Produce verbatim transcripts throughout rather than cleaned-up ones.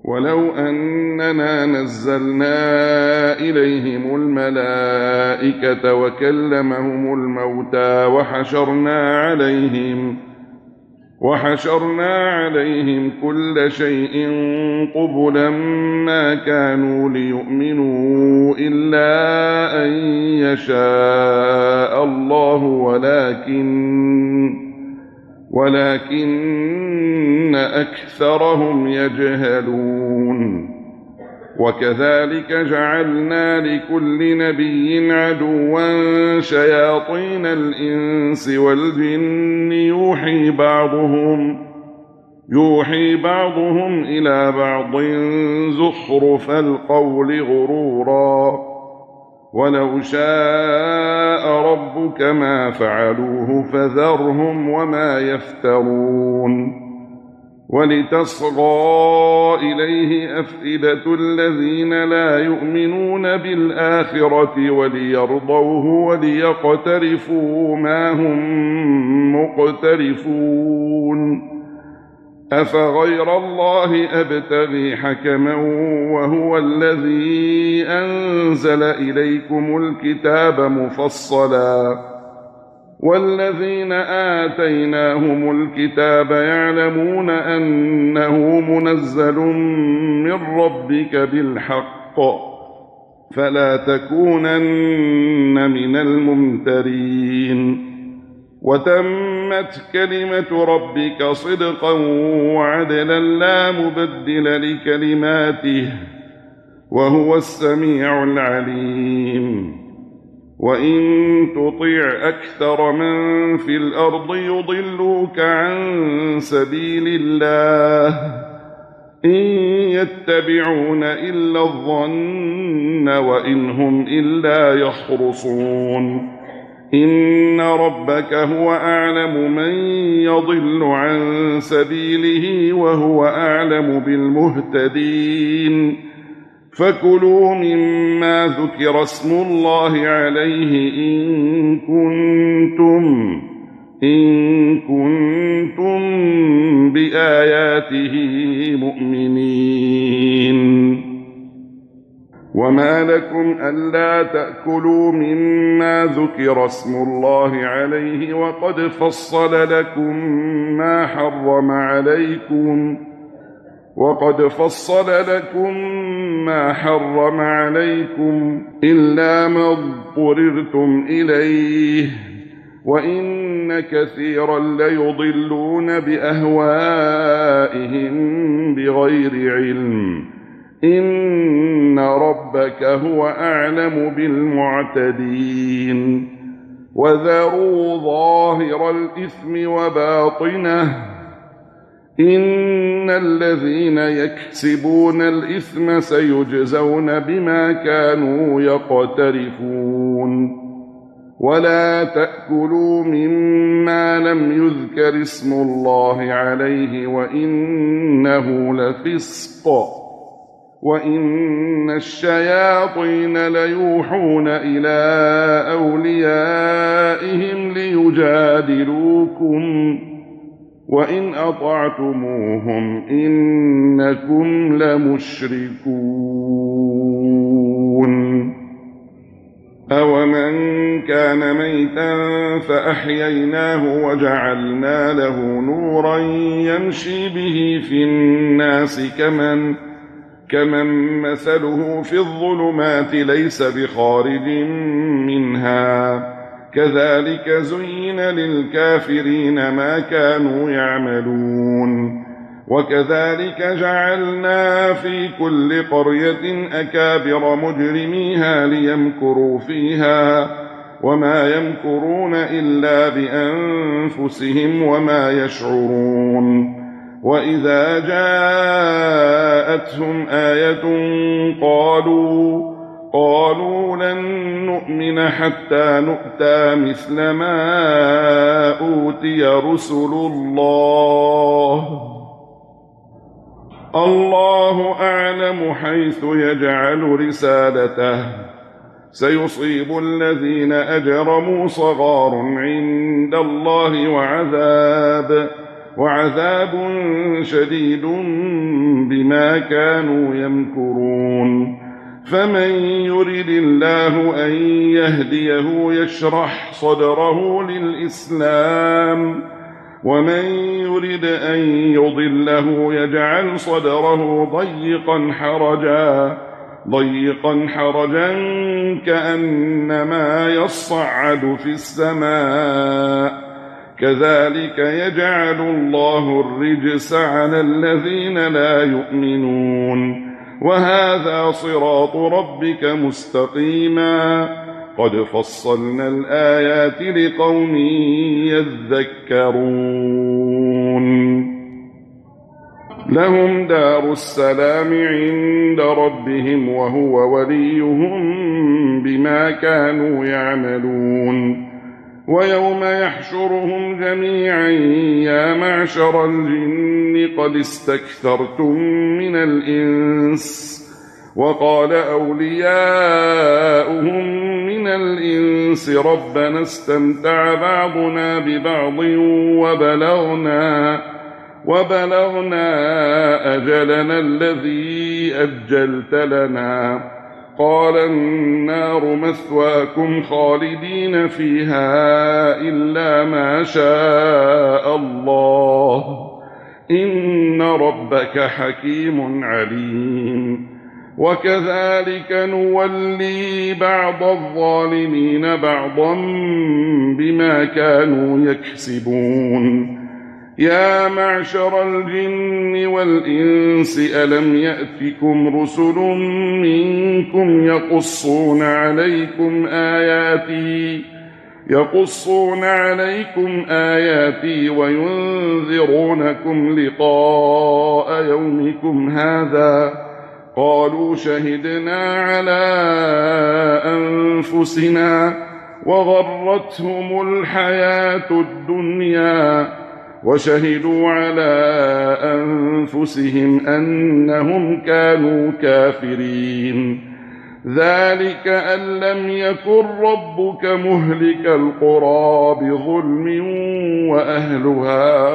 ولو أننا نزلنا إليهم الملائكة وكلمهم الموتى وحشرنا عليهم وحشرنا عليهم كل شيء قبلا ما كانوا ليؤمنوا إلا أن يشاء الله ولكن ولكن أكثرهم يجهلون. وكذلك جعلنا لكل نبي عدوا شياطين الإنس والجن يوحي بعضهم يوحي بعضهم إلى بعض زخرف القول غرورا ولو شاء ربك ما فعلوه فذرهم وما يفترون. ولتصغى إليه أفئدة الذين لا يؤمنون بالآخرة وليرضوه وليقترفوا ما هم مقترفون. أفغير الله أبتغي حكما وهو الذي أنزل إليكم الكتاب مفصلا والذين آتيناهم الكتاب يعلمون أنه منزل من ربك بالحق فلا تكونن من الممترين. وتمت كلمة ربك صدقا وعدلا لا مبدل لكلماته وهو السميع العليم. وإن تطيع أكثر من في الأرض يضلوك عن سبيل الله إن يتبعون إلا الظن وإن هم إلا يخرصون. إن ربك هو أعلم من يضل عن سبيله وهو أعلم بالمهتدين. فكلوا مما ذكر اسم الله عليه إن كنتم إن كنتم بآياته مؤمنين. وما لكم ألا تأكلوا مما ذكر اسم الله عليه وقد فصل لكم ما حرم عليكم وقد فصل لكم ما حرم عليكم إلا ما اضطررتم إليه وإن كثيرا ليضلون بأهوائهم بغير علم. إن ربك هو أعلم بالمعتدين. وذروا ظاهر الإثم وباطنه إن الذين يكسبون الإثم سيجزون بما كانوا يقترفون. ولا تأكلوا مما لم يذكر اسم الله عليه وإنه لفسق وإن الشياطين ليوحون إلى أوليائهم ليجادلوكم وإن أطعتموهم إنكم لمشركون. أومن كان ميتا فأحييناه وجعلنا له نورا يمشي به في الناس كمن كمن مثله في الظلمات ليس بخارج منها كذلك زين للكافرين ما كانوا يعملون. وكذلك جعلنا في كل قرية أكابر مجرميها ليمكروا فيها وما يمكرون إلا بأنفسهم وما يشعرون. وإذا جاءتهم آية قالوا قالوا لن نؤمن حتى نؤتى مثل ما أوتي رسل الله الله أعلم حيث يجعل رسالته سيصيب الذين أجرموا صغار عند الله وعذاب وعذاب شديد بما كانوا يمكرون فمن يرد الله أن يهديه يشرح صدره للإسلام ومن يرد أن يضله يجعل صدره ضيقا حرجا ضيقا حرجا كأنما يصعد في السماء كذلك يجعل الله الرجس على الذين لا يؤمنون وهذا صراط ربك مستقيما قد فصلنا الآيات لقوم يذكرون لهم دار السلام عند ربهم وهو وليهم بما كانوا يعملون ويوم يحشرهم جميعا يا معشر الجن قد استكثرتم من الإنس وقال أولياؤهم من الإنس ربنا استمتع بعضنا ببعض وبلغنا وبلغنا أجلنا الذي أجلت لنا قال النار مثواكم خالدين فيها إلا ما شاء الله إن ربك حكيم عليم وكذلك نولي بعض الظالمين بعضا بما كانوا يكسبون يا معشر الجن والإنس ألم يأتكم رسل منكم يقصون عليكم آياتي يقصون عليكم آياتي وينذرونكم لقاء يومكم هذا قالوا شهدنا على أنفسنا وغرتهم الحياة الدنيا وشهدوا على أنفسهم أنهم كانوا كافرين ذلك أن لم يكن ربك مهلك القرى بظلم وأهلها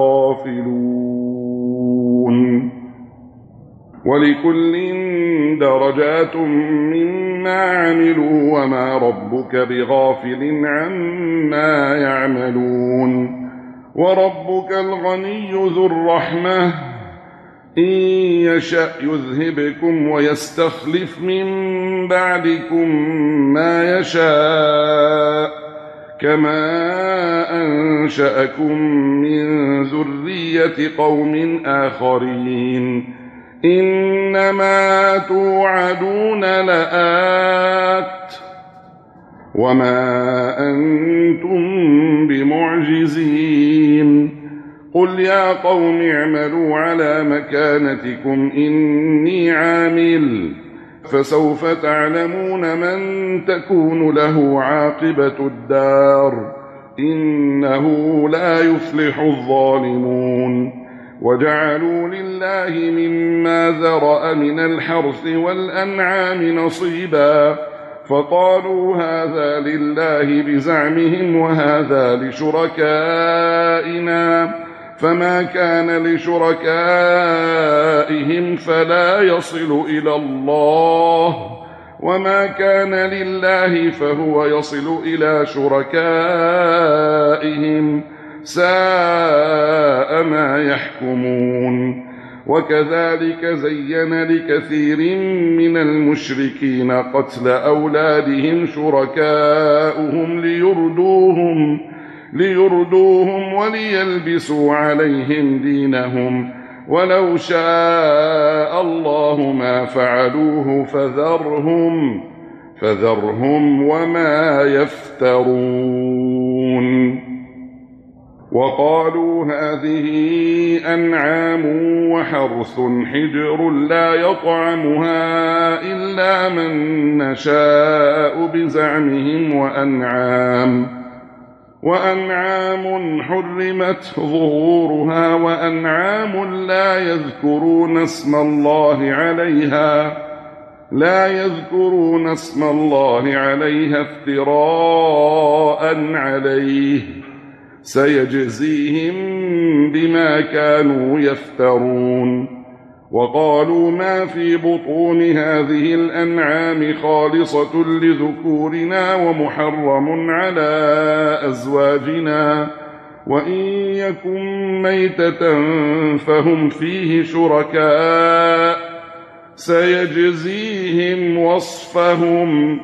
غافلون ولكل درجات مما عملوا وما ربك بغافل عما يعملون وربك الغني ذو الرحمة إن يشأ يذهبكم ويستخلف من بعدكم ما يشاء كما أنشأكم من ذرية قوم آخرين إنما توعدون لآت وما أنتم بمعجزين قل يا قوم اعملوا على مكانتكم إني عامل فسوف تعلمون من تكون له عاقبة الدار إنه لا يفلح الظالمون وجعلوا لله مما ذرأ من الحرث والأنعام نصيبا فقالوا هذا لله بزعمهم وهذا لشركائنا فما كان لشركائهم فلا يصل إلى الله وما كان لله فهو يصل إلى شركائهم ساء ما يحكمون وكذلك زين لكثير من المشركين قتل أولادهم شركاؤهم ليردوهم ليردوهم وليلبسوا عليهم دينهم ولو شاء الله ما فعلوه فذرهم فذرهم وما يفترون وقالوا هذه أنعام وحرث حجر لا يطعمها إلا من نشاء بزعمهم وأنعام وأنعام حرمت ظهورها وأنعام لا يذكرون اسم الله عليها لا يذكرون اسم الله عليها افتراء عليه سيجزيهم بما كانوا يفترون. وقالوا ما في بطون هذه الأنعام خالصة لذكورنا ومحرم على أزواجنا وإن يكن ميتة فهم فيه شركاء سيجزيهم وصفهم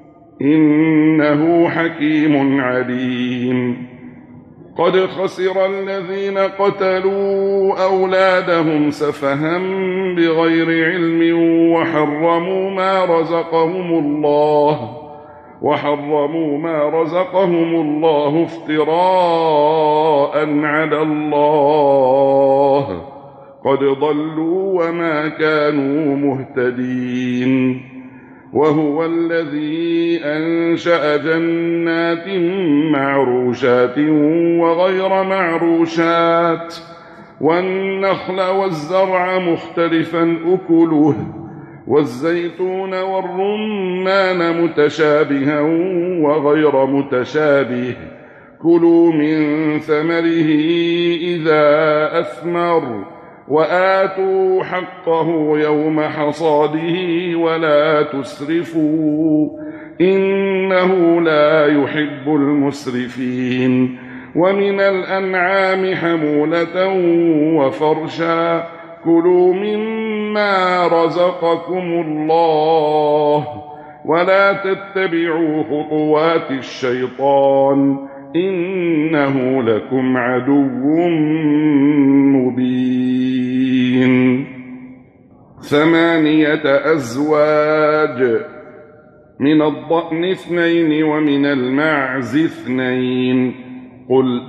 إنه حكيم عليم. قد خسر الذين قتلوا أولادهم سفها بغير علم وحرموا ما رزقهم الله وحرموا ما رزقهم الله افتراء على الله قد ضلوا وما كانوا مهتدين. وهو الذي أنشأ جنات معروشات وغير معروشات والنخل والزرع مختلفا أكله والزيتون والرمان متشابها وغير متشابه كلوا من ثمره إذا أثمر وآتوا حقه يوم حصاده ولا تسرفوا إنه لا يحب المسرفين. ومن الأنعام حمولة وفرشا كلوا مما رزقكم الله ولا تتبعوا خطوات الشيطان إنه لكم عدو مبين. ثمانية أزواج من الضأن اثنين ومن المعز اثنين قل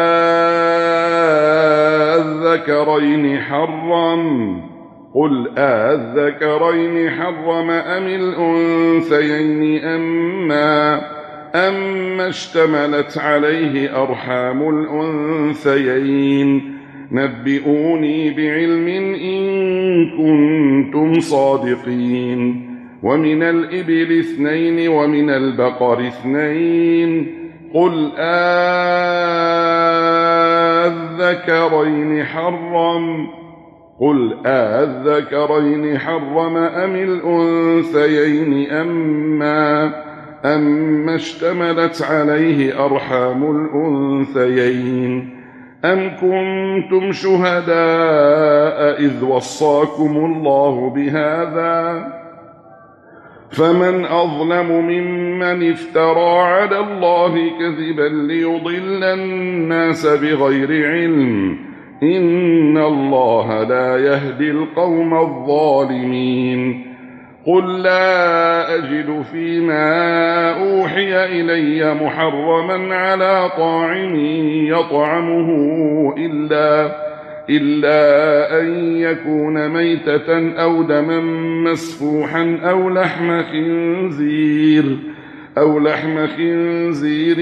آذكرين حرم قل آذكرين حرم أم الأنثيين أما أما اشتملت عليه أرحام الأنثيين نبئوني بعلم إن كنتم صادقين. ومن الإبل اثنين ومن البقر اثنين قل آذكرين حرم قل آذكرين حرم أم الأنثيين أما أما اشتملت عليه أرحام الأنثيين أم كنتم شهداء إذ وصاكم الله بهذا فمن أظلم ممن افترى على الله كذبا ليضل الناس بغير علم إن الله لا يهدي القوم الظالمين. قل لا أجد فيما أوحي إلي محرما على طاعم يطعمه إلا, إلا أن يكون ميتة أو دما مسفوحا أو لحم خنزير أو لحم خنزير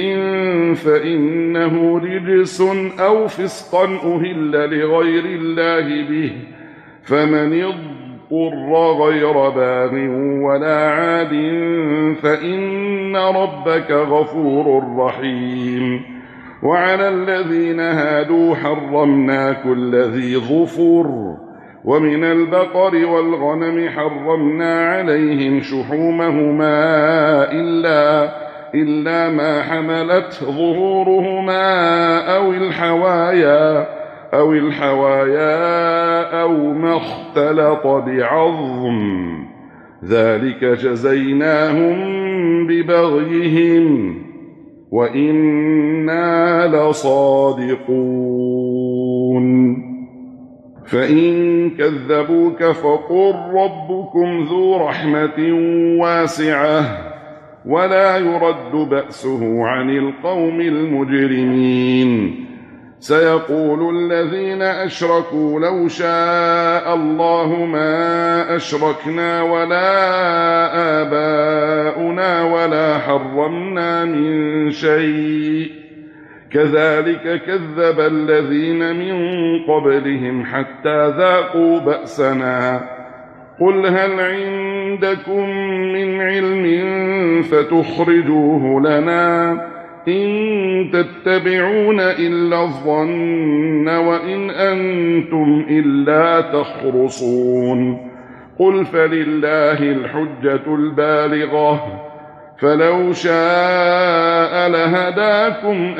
فإنه رجس أو فسقا أهل لغير الله به فمن اضطر غير باغ ولا عاد فإن ربك غفور رحيم. وعلى الذين هادوا حرمنا كل ذي ظفر ومن البقر والغنم حرمنا عليهم شحومهما إلا, إلا ما حملت ظهورهما أو الحوايا أو الحوايا أو ما اختلط بعظم ذلك جزيناهم ببغيهم وإنا لصادقون. فإن كذبوك فقل ربكم ذو رحمة واسعة ولا يرد بأسه عن القوم المجرمين. سيقول الذين أشركوا لو شاء الله ما أشركنا ولا آباؤنا ولا حرمنا من شيء كذلك كذب الذين من قبلهم حتى ذاقوا بأسنا. قل هل عندكم من علم فتخرجوه لنا إن تتبعون إلا الظن وإن أنتم إلا تخرصون قل فلله الحجة البالغة فلو شاء لهداكم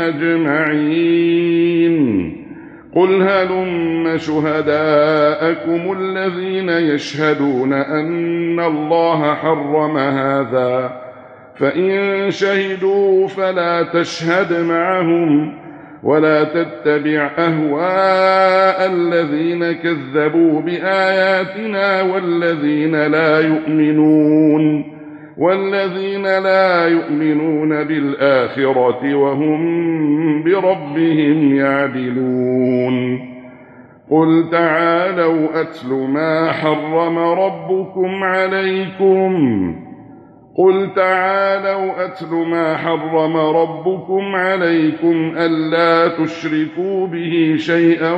أجمعين قل هلم شهداءكم الذين يشهدون أن الله حرم هذا فإن شهدوا فلا تشهد معهم ولا تتبع أهواء الذين كذبوا بآياتنا والذين لا يؤمنون والذين لا يؤمنون بالآخرة وهم بربهم يعدلون قل تعالوا أتل ما حرم ربكم عليكم قل تعالوا أتل ما حرم ربكم عليكم ألا تشركوا به شيئا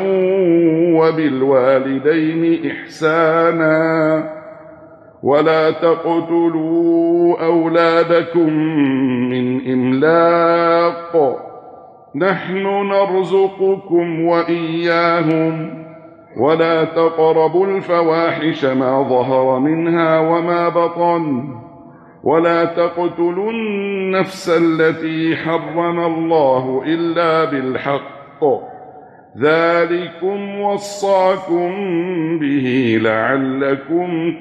وبالوالدين إحسانا ولا تقتلوا أولادكم من إملاق نحن نرزقكم وإياهم ولا تقربوا الفواحش ما ظهر منها وما بطن ولا تقتلوا النفس التي حرم الله إلا بالحق ذلكم وصاكم به لعلكم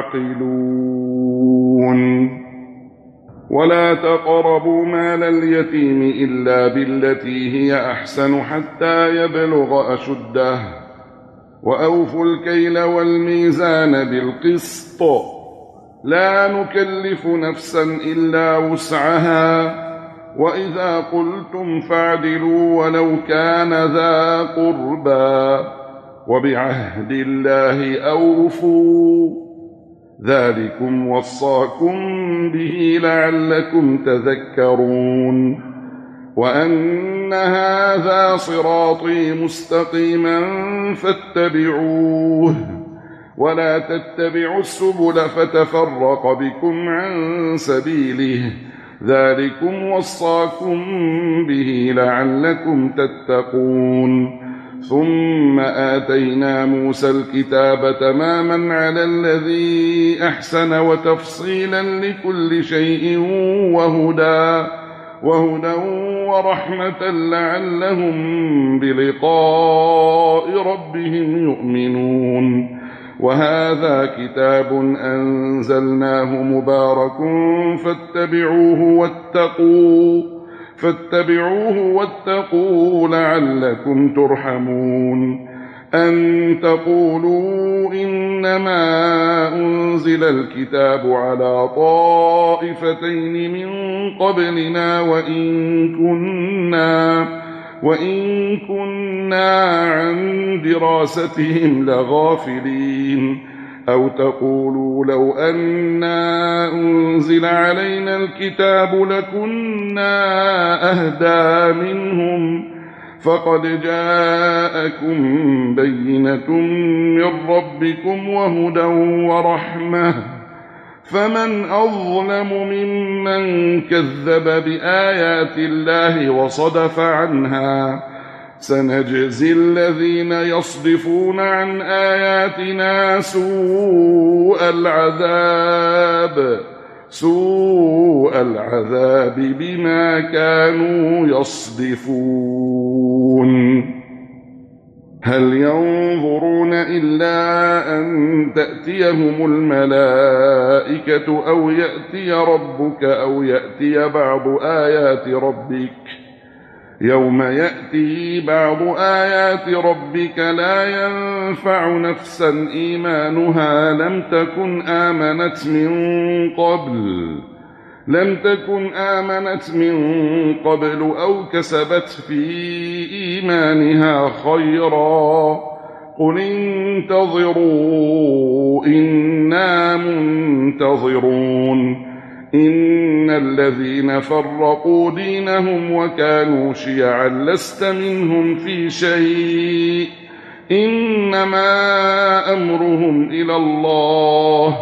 تعقلون ولا تقربوا مال اليتيم إلا بالتي هي أحسن حتى يبلغ أشده وأوفوا الكيل والميزان بالقسط لا نكلف نفسا إلا وسعها وإذا قلتم فاعدلوا ولو كان ذا قربى وبعهد الله أوفوا ذلكم وصاكم به لعلكم تذكرون وأن هذا صراطي مستقيما فاتبعوه ولا تتبعوا السبل فتفرق بكم عن سبيله ذلكم وصاكم به لعلكم تتقون ثم آتينا موسى الكتاب تماما على الذي أحسن وتفصيلا لكل شيء وهدى وهدى ورحمة لعلهم بلقاء ربهم يؤمنون وهذا كتاب أنزلناه مبارك فاتبعوه واتقوا فاتبعوه واتقوا لعلكم ترحمون أن تقولوا إنما أنزل الكتاب على طائفتين من قبلنا وإن كنا وإن كنا عن دراستهم لغافلين أو تقولوا لو أنا أنزل علينا الكتاب لكنا أهدى منهم فقد جاءكم بينة من ربكم وهدى ورحمة فمن أظلم ممن كذب بآيات الله وصدف عنها سنجزي الذين يصدفون عن آياتنا سوء العذاب سوء العذاب بما كانوا يصدفون هل ينظرون إلا أن تأتيهم الملائكة أو يأتي ربك أو يأتي بعض آيات ربك يوم يأتي بعض آيات ربك لا ينفع نفسا إيمانها لم تكن آمنت من قبل لم تكن آمنت من قبل أو كسبت في إيمانها خيرا قل انتظروا إنا منتظرون إن الذين فرقوا دينهم وكانوا شيعا لست منهم في شيء إنما أمرهم إلى الله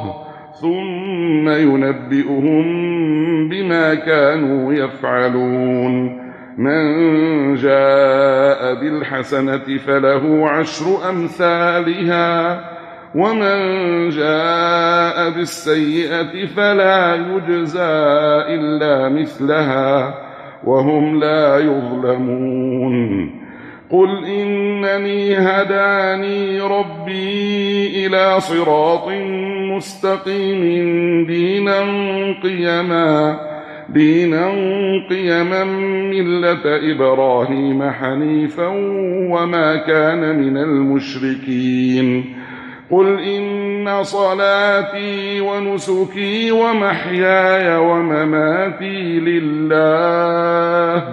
ثم ينبئهم بما كانوا يفعلون من جاء بالحسنة فله عشر أمثالها ومن جاء بالسيئة فلا يجزى إلا مثلها وهم لا يظلمون قل إنني هداني ربي إلى صراط مستقيم دينا قيما دينا قيما ملة إبراهيم حنيفا وما كان من المشركين قل إن صلاتي ونسكي ومحياي ومماتي لله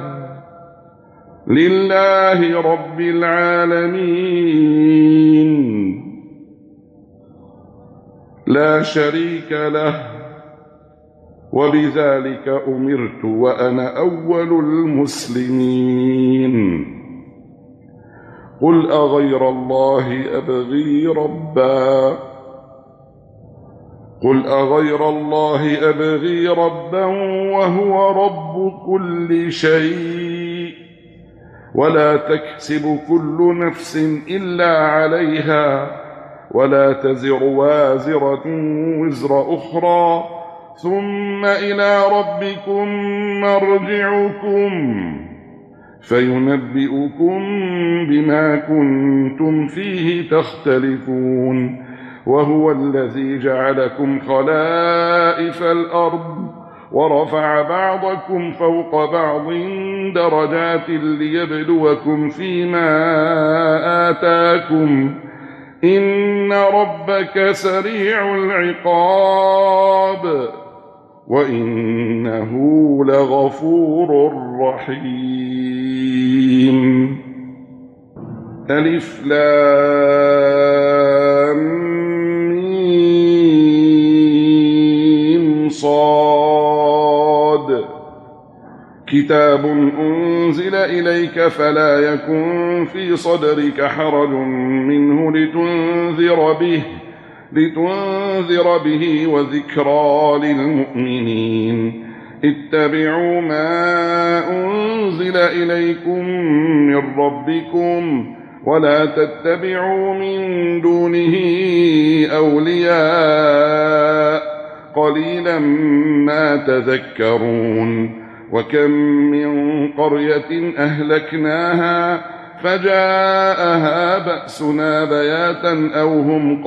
لله رب العالمين لا شريك له وبذلك أمرت وأنا أول المسلمين قل أغير الله أبغي ربا قل أغير الله أبغي ربا وهو رب كل شيء ولا تكسب كل نفس إلا عليها ولا تزر وازرة وزر أخرى ثم إلى ربكم مرجعكم فينبئكم بما كنتم فيه تختلفون وهو الذي جعلكم خلائف الأرض ورفع بعضكم فوق بعض درجات ليبلوكم فيما آتاكم إن ربك سريع العقاب وإنه لغفور رحيم ألف لام ميم صاد كتاب أنزل إليك فلا يكن في صدرك حرج منه لتنذر به لتنذر به وذكرى للمؤمنين اتبعوا ما أنزل إليكم من ربكم ولا تتبعوا من دونه أولياء قليلا ما تذكرون وكم من قرية أهلكناها فجاءها بأسنا بياتا أو هم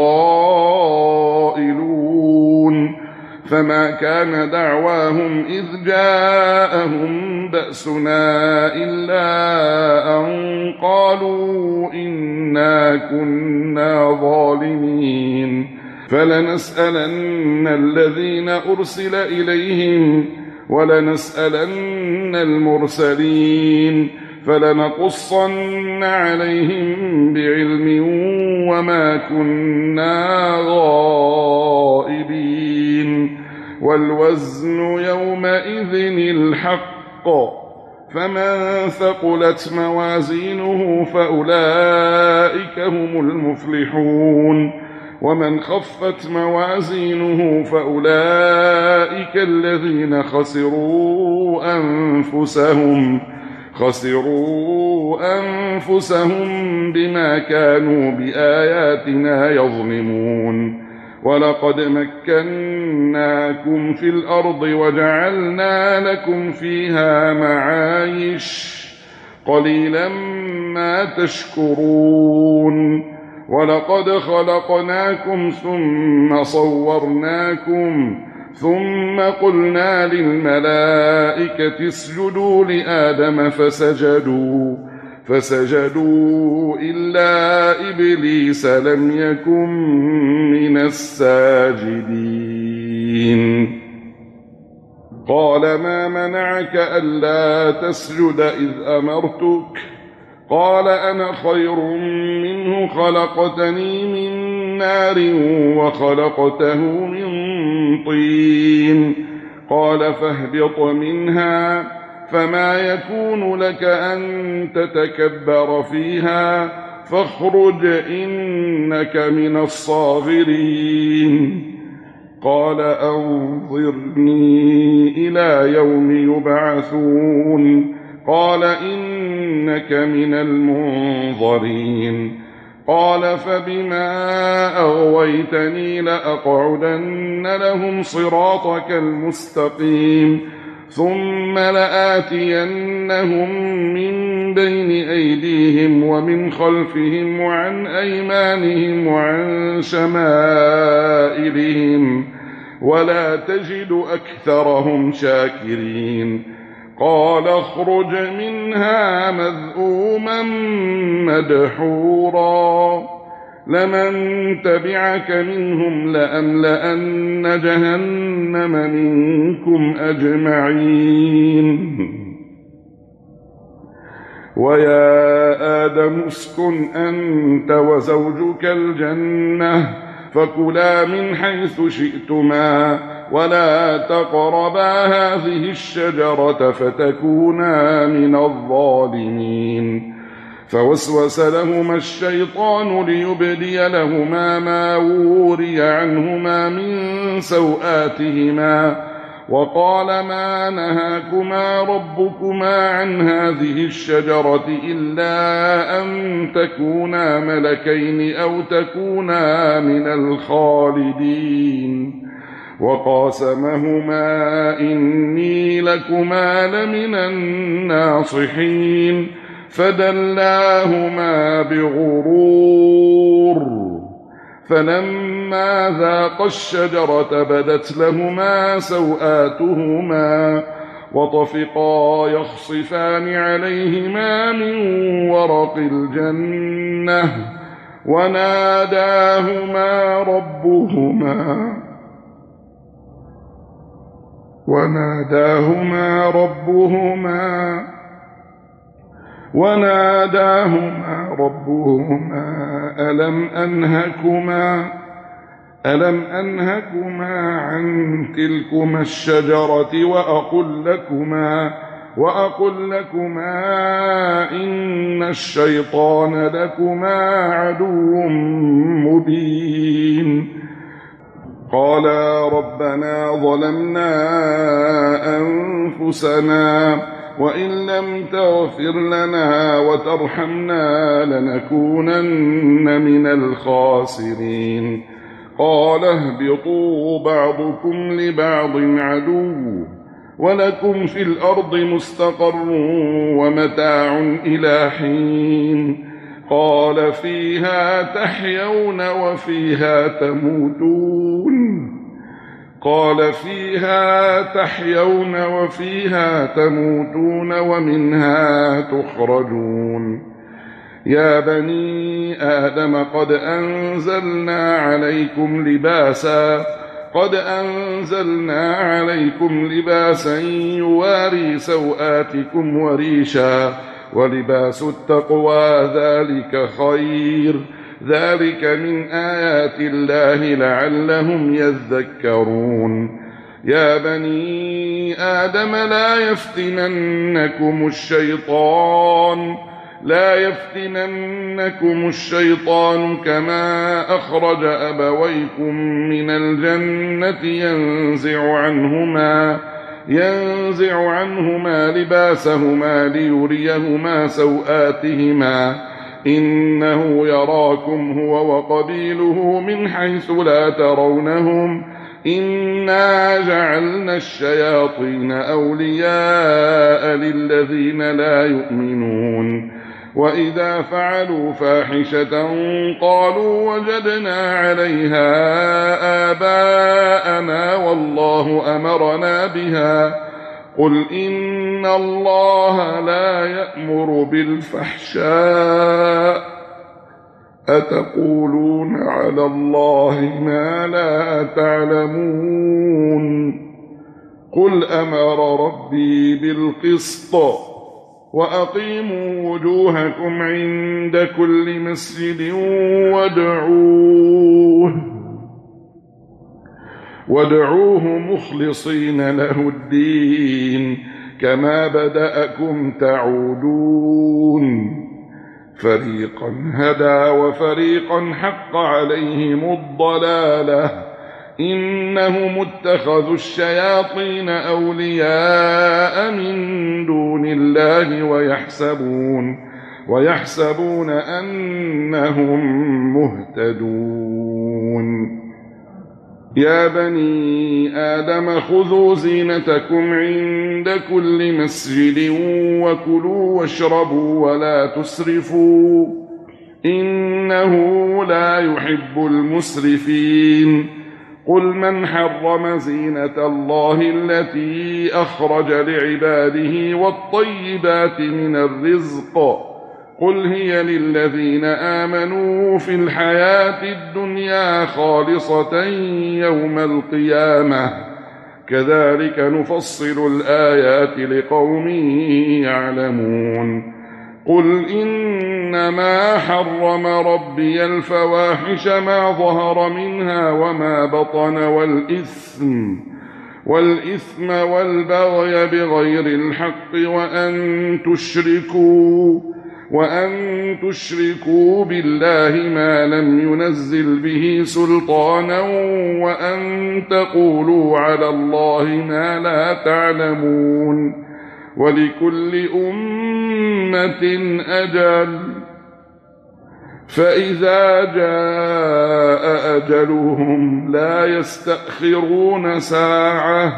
قائلون فما كان دعواهم إذ جاءهم بأسنا إلا أن قالوا إنا كنا ظالمين فلنسألن الذين أرسل إليهم ولنسألن المرسلين فلنقصن عليهم بعلم وما كنا غائبين والوزن يومئذ الحق فمن ثقلت موازينه فأولئك هم المفلحون ومن خفت موازينه فأولئك الذين خسروا أنفسهم خسروا أنفسهم بما كانوا بآياتنا يظلمون ولقد مكناكم في الأرض وجعلنا لكم فيها معايش قليلا ما تشكرون ولقد خلقناكم ثم صورناكم ثم قلنا للملائكة اسجدوا لآدم فسجدوا فسجدوا إلا إبليس لم يكن من الساجدين قال ما منعك ألا تسجد إذ أمرتك قال أنا خير منه خلقتني من نار وخلقته من طين قال فاهبط منها فما يكون لك أن تتكبر فيها فاخرج إنك من الصاغرين قال أنظرني إلى يوم يبعثون قال إنك من المنظرين قال فبما أغويتني لأقعدن لهم صراطك المستقيم ثم لآتينهم من بين أيديهم ومن خلفهم وعن أيمانهم وعن شمائلهم ولا تجد أكثرهم شاكرين قال اخرج منها مذءوما مدحورا لمن تبعك منهم لأملأن جهنم منكم أجمعين ويا آدم اسكن أنت وزوجك الجنة فكلا من حيث شئتما ولا تقربا هذه الشجرة فتكونا من الظالمين فوسوس لهما الشيطان ليبدي لهما ما وري عنهما من سوآتهما وقال ما نهاكما ربكما عن هذه الشجرة إلا أن تكونا ملكين أو تكونا من الخالدين وقاسمهما إني لكما لمن الناصحين فدلاهما بغرور فلما ذاقا الشجرة بدت لهما سوآتهما وطفقا يخصفان عليهما من ورق الجنة وناداهما ربهما وناداهما ربهما وناداهما ربهما ألم أنهكما ألم أنهكما عن تلكما الشجرة وأقل لكما وأقل لكما إن الشيطان لكما عدو مبين قالا ربنا ظلمنا أنفسنا وإن لم تغفر لنا وترحمنا لنكونن من الخاسرين قال اهبطوا بعضكم لبعض عدو ولكم في الأرض مستقر ومتاع إلى حين قال فيها تحيون وفيها تموتون قال فيها تحيون وفيها تموتون ومنها تخرجون يا بني آدم قد أنزلنا عليكم لباسا قد أنزلنا عليكم لباسا يواري سوآتكم وريشا ولباس التقوى ذلك خير ذلك من آيات الله لعلهم يذكرون يا بني آدم لا يفتننكم الشيطان لا يفتننكم الشيطان كما أخرج أبويكم من الجنة ينزع عنهما ينزع عنهما لباسهما ليريهما سوآتهما إنه يراكم هو وقبيله من حيث لا ترونهم إنا جعلنا الشياطين أولياء للذين لا يؤمنون وإذا فعلوا فاحشة قالوا وجدنا عليها آباءنا والله أمرنا بها قل إن الله لا يأمر بالفحشاء أتقولون على الله ما لا تعلمون قل أمر ربي بالقسط وأقيموا وجوهكم عند كل مسجد وادعوه وادعوه مخلصين له الدين كما بدأكم تعودون فريقا هدى وفريقا حق عليهم الضلالة إنهم اتخذوا الشياطين أولياء من دون الله ويحسبون ويحسبون أنهم مهتدون. يا بني آدم خذوا زينتكم عند كل مسجد وكلوا واشربوا ولا تسرفوا إنه لا يحب المسرفين. قل من حرم زينة الله التي أخرج لعباده والطيبات من الرزق قل هي للذين آمنوا في الحياة الدنيا خالصة يوم القيامة كذلك نفصل الآيات لقوم يعلمون. قل إنما حرم ربي الفواحش ما ظهر منها وما بطن والإثم والإثم والبغي بغير الحق وأن تشركوا وأن تشركوا بالله ما لم ينزل به سلطانا وأن تقولوا على الله ما لا تعلمون. ولكل أمة أجل فإذا جاء أجلهم لا يستأخرون ساعة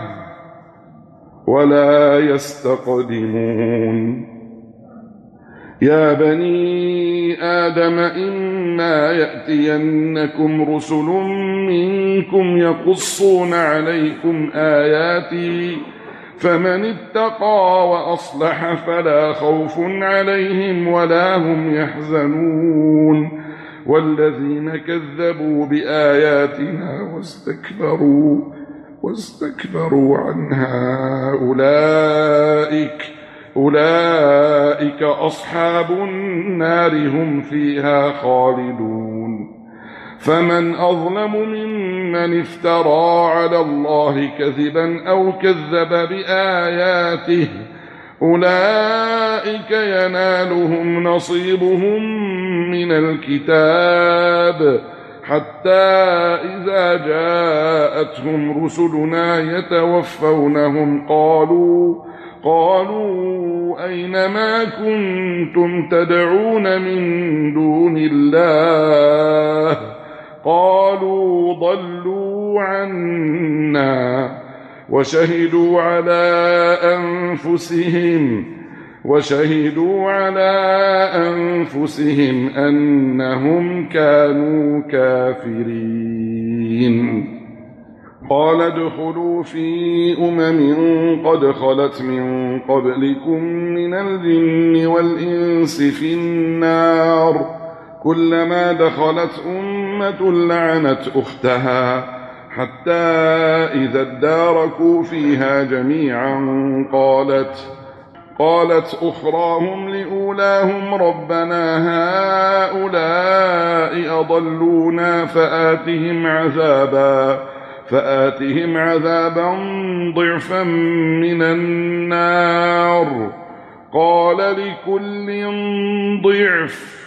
ولا يستقدمون. يا بني آدم إما يأتينكم رسل منكم يقصون عليكم آياتي فمن اتقى وأصلح فلا خوف عليهم ولا هم يحزنون. والذين كذبوا بآياتنا واستكبروا واستكبروا عنها أولئك أولئك أصحاب النار هم فيها خالدون. فمن أظلم ممن افترى على الله كذبا أو كذب بآياته أولئك ينالهم نصيبهم من الكتاب حتى إذا جاءتهم رسلنا يتوفونهم قالوا قالوا أين ما كنتم تدعون من دون الله قالوا ضلوا عنا وشهدوا على أنفسهم وشهدوا على أنفسهم أنهم كانوا كافرين. قال ادخلوا في أمم قد خلت من قبلكم من الجن والإنس في النار كلما دخلت أمة لعنت أختها حتى إذا اداركوا فيها جميعا قالت قالت أخراهم لأولاهم ربنا هؤلاء أضلونا فآتهم عذابا فآتهم عذابا ضعفا من النار قال لكل ضعف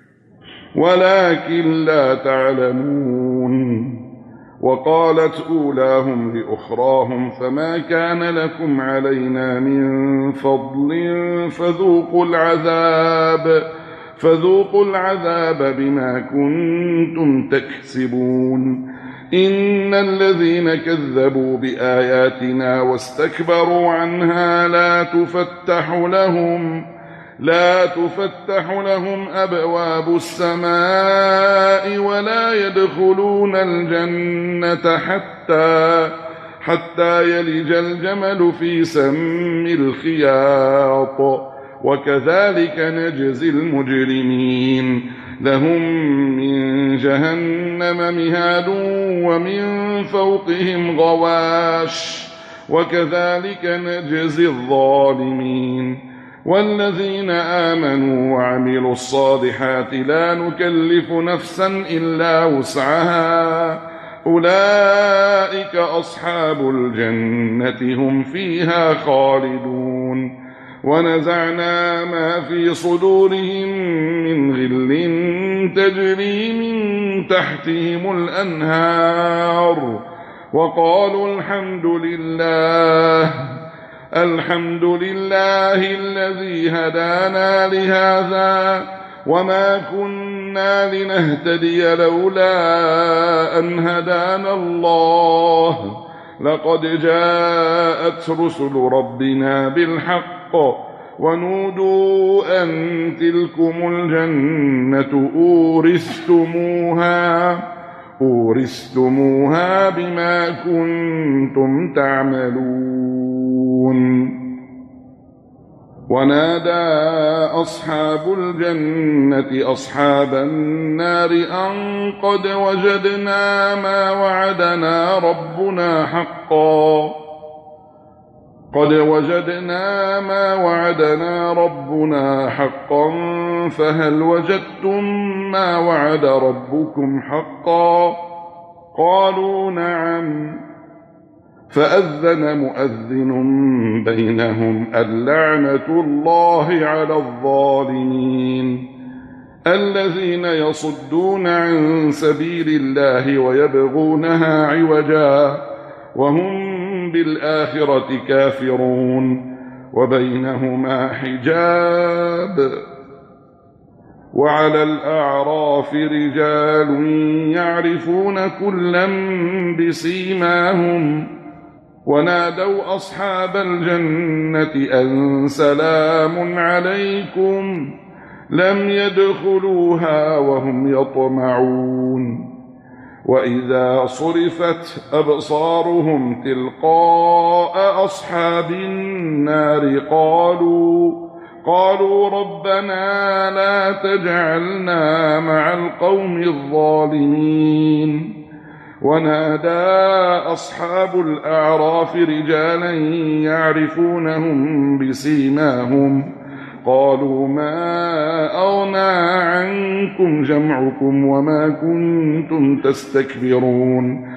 ولكن لا تعلمون. وقالت أولاهم لأخراهم فما كان لكم علينا من فضل فذوقوا العذاب فذوقوا العذاب بما كنتم تكسبون. إن الذين كذبوا بآياتنا واستكبروا عنها لا تفتح لهم لا تفتح لهم أبواب السماء ولا يدخلون الجنة حتى حتى يلج الجمل في سم الخياط وكذلك نجزي المجرمين. لهم من جهنم مهاد ومن فوقهم غواش وكذلك نجزي الظالمين. والذين آمنوا وعملوا الصالحات لا نكلف نفسا إلا وسعها أولئك أصحاب الجنة هم فيها خالدون. ونزعنا ما في صدورهم من غل تجري من تحتهم الأنهار وقالوا الحمد لله الحمد لله الذي هدانا لهذا وما كنا لنهتدي لولا أن هدانا الله لقد جاءت رسل ربنا بالحق ونودوا أن تلكم الجنة أورثتموها أورثتموها بما كنتم تعملون. ونادى أصحاب الجنة أصحاب النار أن قد وجدنا ما وعدنا ربنا حقا قد وجدنا ما وعدنا ربنا حقا فهل وجدتم ما وعد ربكم حقا؟ قالوا نعم. فأذن مؤذن بينهم اللعنة الله على الظالمين الذين يصدون عن سبيل الله ويبغونها عوجا وهم بالآخرة كافرون وبينهما حجاب. وعلى الأعراف رجال يعرفون كلا بسيماهم ونادوا أصحاب الجنة أن سلام عليكم لم يدخلوها وهم يطمعون. وإذا صرفت أبصارهم تلقاء أصحاب النار قالوا قالوا ربنا لا تجعلنا مع القوم الظالمين. ونادى أصحاب الأعراف رجالا يعرفونهم بسيماهم قالوا ما أغنى عنكم جمعكم وما كنتم تستكبرون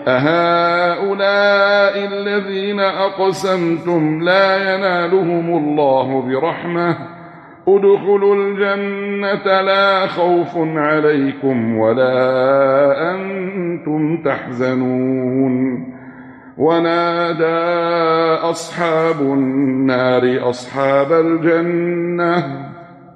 أهؤلاء الذين أقسمتم لا ينالهم الله برحمة ادخلوا الجنة لا خوف عليكم ولا أنتم تحزنون. ونادى أصحاب النار أصحاب الجنة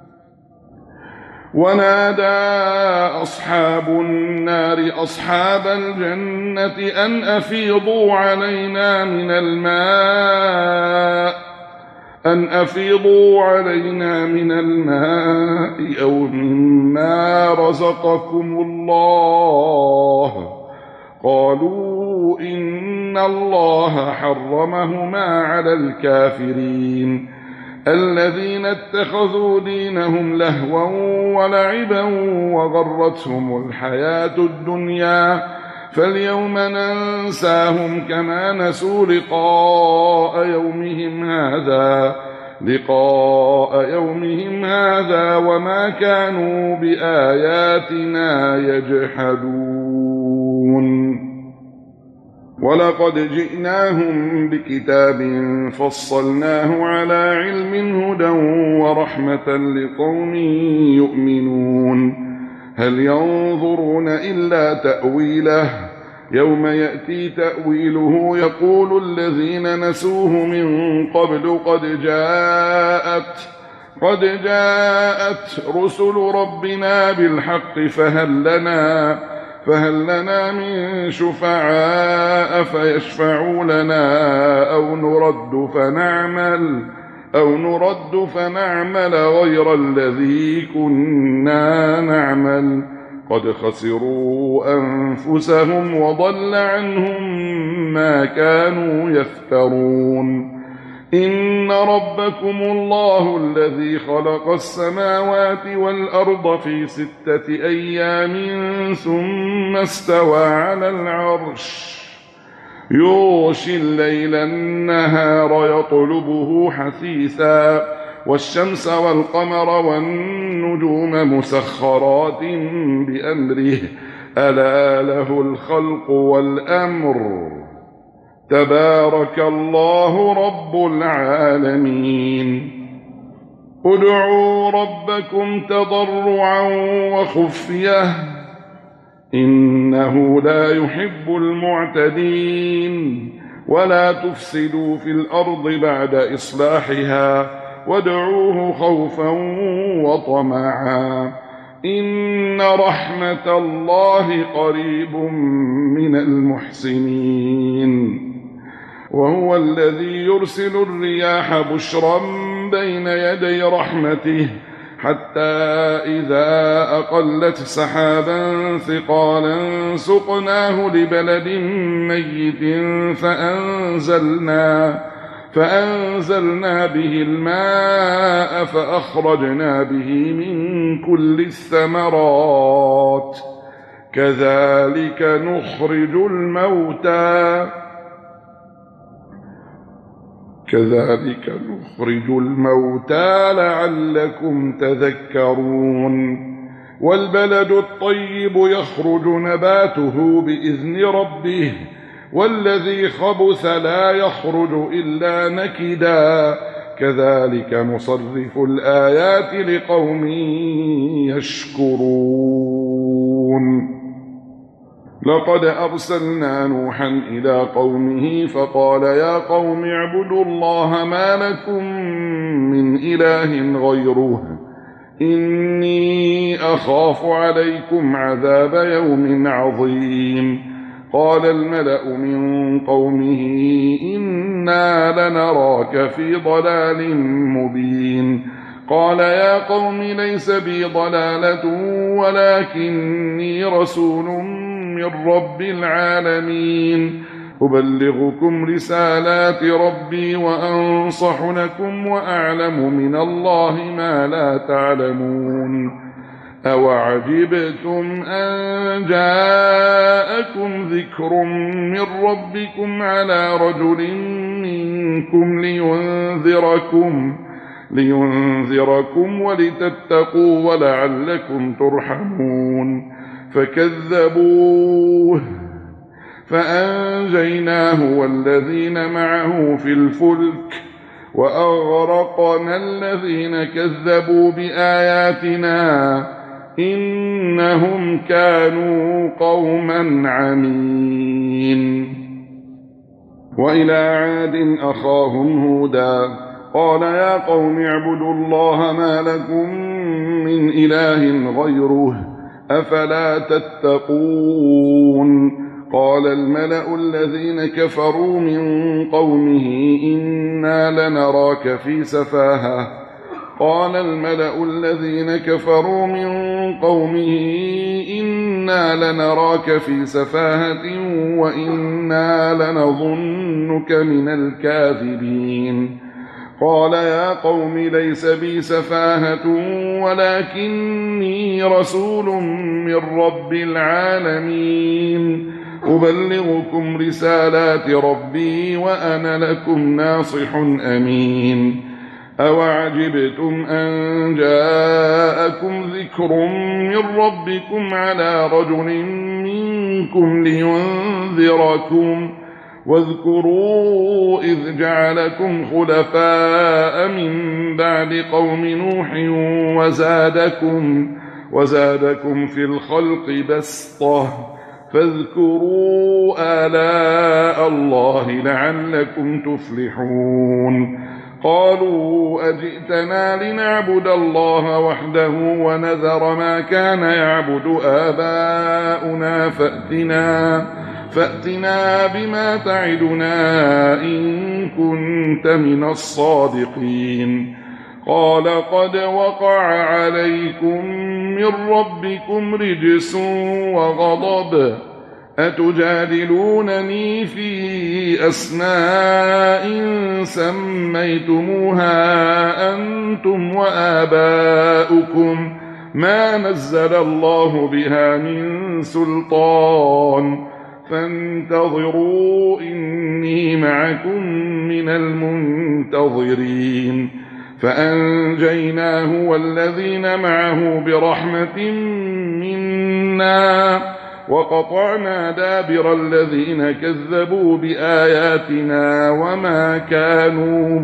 ونادى أصحاب النار أصحاب الجنة أن أفيضوا علينا من الماء أن أفيضوا علينا من الماء أو مما رزقكم الله. قالوا إن الله حرمهما على الكافرين الذين اتخذوا دينهم لهوا ولعبا وغرتهم الحياة الدنيا فاليوم ننساهم كما نسوا لقاء يومهم هذا لقاء يومهم هذا وما كانوا بآياتنا يجحدون. ولقد جئناهم بكتاب فصلناه على علم هدى ورحمة لقوم يؤمنون هل ينظرون إلا تأويله يوم يأتي تأويله يقول الذين نسوه من قبل قد جاءت قد جاءت رسل ربنا بالحق فهل لنا فهل لنا من شفعاء فيشفعوا لنا أو نرد فنعمل أو نرد فنعمل غير الذي كنا نعمل قد خسروا أنفسهم وضل عنهم ما كانوا يفترون. إن ربكم الله الذي خلق السماوات والأرض في ستة أيام ثم استوى على العرش يغشي الليل النهار يطلبه حثيثا والشمس والقمر والنجوم مسخرات بأمره ألا له الخلق والأمر تبارك الله رب العالمين. ادعوا ربكم تضرعا وخفية إنه لا يحب المعتدين. ولا تفسدوا في الأرض بعد إصلاحها وادعوه خوفا وطمعا إن رحمة الله قريب من المحسنين. وهو الذي يرسل الرياح بشرا بين يدي رحمته حتى إذا أقلت سحابا ثقالا سقناه لبلد ميت فأنزلنا, فأنزلنا به الماء فأخرجنا به من كل الثمرات كذلك نخرج الموتى كذلك نخرج الموتى لعلكم تذكرون. والبلد الطيب يخرج نباته بإذن ربه والذي خبث لا يخرج إلا نكدا كذلك نصرف الآيات لقوم يشكرون. لقد أرسلنا نوحا إلى قومه فقال يا قوم اعبدوا الله ما لكم من إله غيره إني أخاف عليكم عذاب يوم عظيم. قال الملأ من قومه إنا لنراك في ضلال مبين. قال يا قوم ليس بي ضلالة ولكني رسول من رب العالمين أبلغكم رسالات ربي وأنصح لكم وأعلم من الله ما لا تعلمون. أوعجبتم أن جاءكم ذكر من ربكم على رجل منكم لينذركم لينذركم ولتتقوا ولعلكم ترحمون. فكذبوه فأنجيناه والذين معه في الفلك وأغرقنا الذين كذبوا بآياتنا إنهم كانوا قوما عمين. وإلى عاد أخاهم هودا قال يا قوم اعبدوا الله ما لكم من إله غيره أفلا تتقون. قال الملأ الذين كفروا من قومه إنا لنراك في سفاهة قال الملأ الذين كفروا من قومه إنا لنراك في سفاهة وإنا لنظنك من الكاذبين. قال يا قوم ليس بي سفاهة ولكني رسول من رب العالمين أبلغكم رسالات ربي وأنا لكم ناصح أمين. أوعجبتم أن جاءكم ذكر من ربكم على رجل منكم لينذركم واذكروا إذ جعلكم خلفاء من بعد قوم نوح وزادكم, وزادكم في الخلق بسطة فاذكروا آلاء الله لعلكم تفلحون. قالوا أجئتنا لنعبد الله وحده ونذر ما كان يعبد آباؤنا فأتنا, فأتنا بما تعدنا إن كنت من الصادقين. قال قد وقع عليكم من ربكم رجس وغضب أتجادلونني في أسماء سميتموها أنتم وآباؤكم ما نزل الله بها من سلطان فانتظروا إني معكم من المنتظرين. فأنجيناه والذين معه برحمة منا وقطعنا دابر الذين كذبوا بآياتنا وما كانوا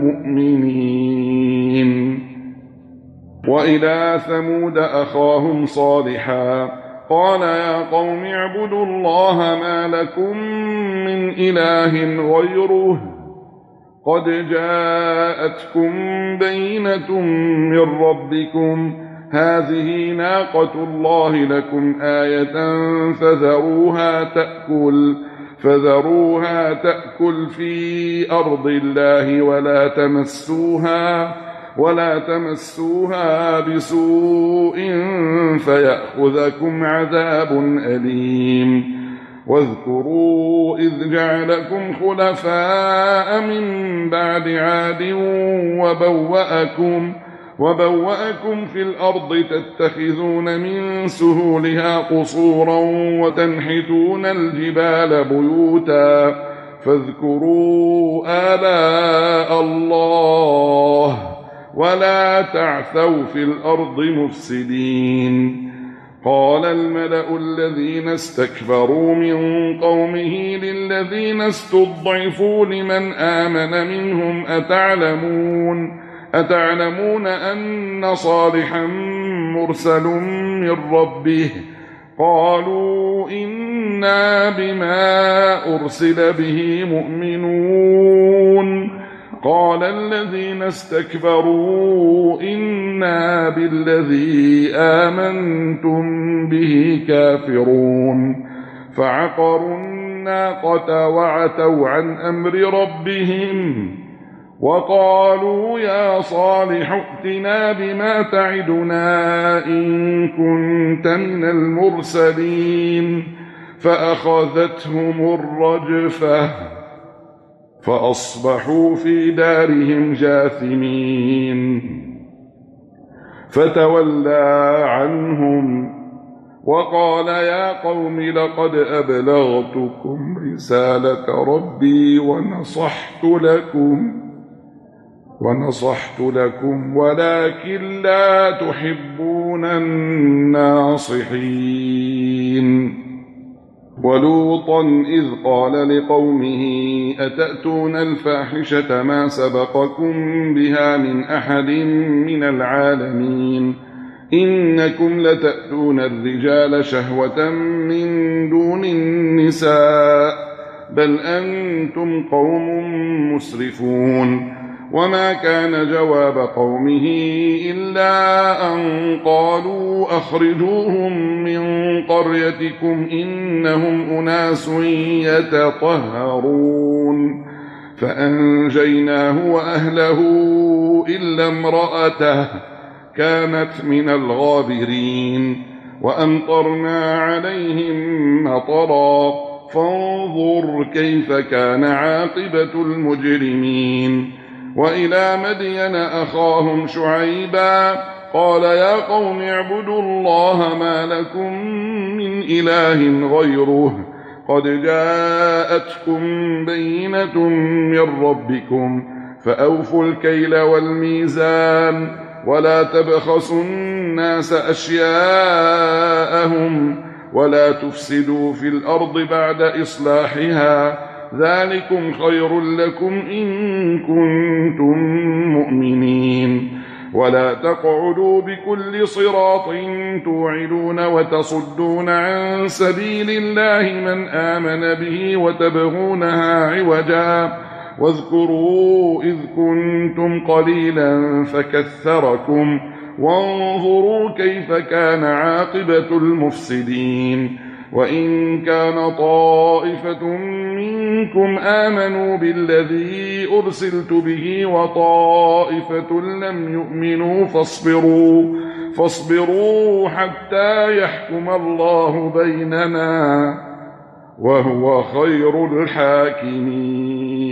مؤمنين. وإلى ثمود أخاهم صالحا قال يا قوم اعبدوا الله ما لكم من إله غيره قد جاءتكم بينة من ربكم هذه ناقة الله لكم آية فذروها تأكل فذروها تأكل في أرض الله ولا تمسوها ولا تمسوها بسوء فيأخذكم عذاب أليم واذكروا إذ جعلكم خلفاء من بعد عاد وبوأكم وبوأكم في الأرض تتخذون من سهولها قصورا وتنحتون الجبال بيوتا فاذكروا آلاء الله ولا تعثوا في الأرض مفسدين. قال الملأ الذين استكبروا من قومه للذين استضعفوا لمن آمن منهم أتعلمون أتعلمون أن صالحا مرسل من ربه قالوا إنا بما أرسل به مؤمنون قال الذين استكبروا إنا بالذي آمنتم به كافرون فعقروا الناقة وعتوا عن أمر ربهم وقالوا يا صالح ائتنا بما تعدنا إن كنت من المرسلين فأخذتهم الرجفة فأصبحوا في دارهم جاثمين فتولى عنهم وقال يا قوم لقد أبلغتكم رسالة ربي ونصحت لكم ونصحت لكم ولكن لا تحبون الناصحين. ولوطا إذ قال لقومه أتأتون الفاحشة ما سبقكم بها من أحد من العالمين إنكم لتأتون الرجال شهوة من دون النساء بل أنتم قوم مسرفون. وما كان جواب قومه إلا أن قالوا أخرجوهم من قريتكم إنهم أناس يتطهرون فأنجيناه وأهله إلا امرأته كانت من الغابرين وأمطرنا عليهم مطرا فانظر كيف كان عاقبة المجرمين. وإلى مدين أخاهم شعيبا قال يا قوم اعبدوا الله ما لكم من إله غيره قد جاءتكم بينة من ربكم فأوفوا الكيل والميزان ولا تبخسوا الناس أشياءهم ولا تفسدوا في الأرض بعد إصلاحها ذلكم خير لكم إن كنتم مؤمنين. ولا تقعدوا بكل صراط توعدون وتصدون عن سبيل الله من آمن به وتبغونها عوجا واذكروا إذ كنتم قليلا فكثركم وانظروا كيف كان عاقبة المفسدين. وإن كان طائفة منكم آمنوا بالذي أرسلت به وطائفة لم يؤمنوا فاصبروا فاصبروا حتى يحكم الله بيننا وهو خير الحاكمين.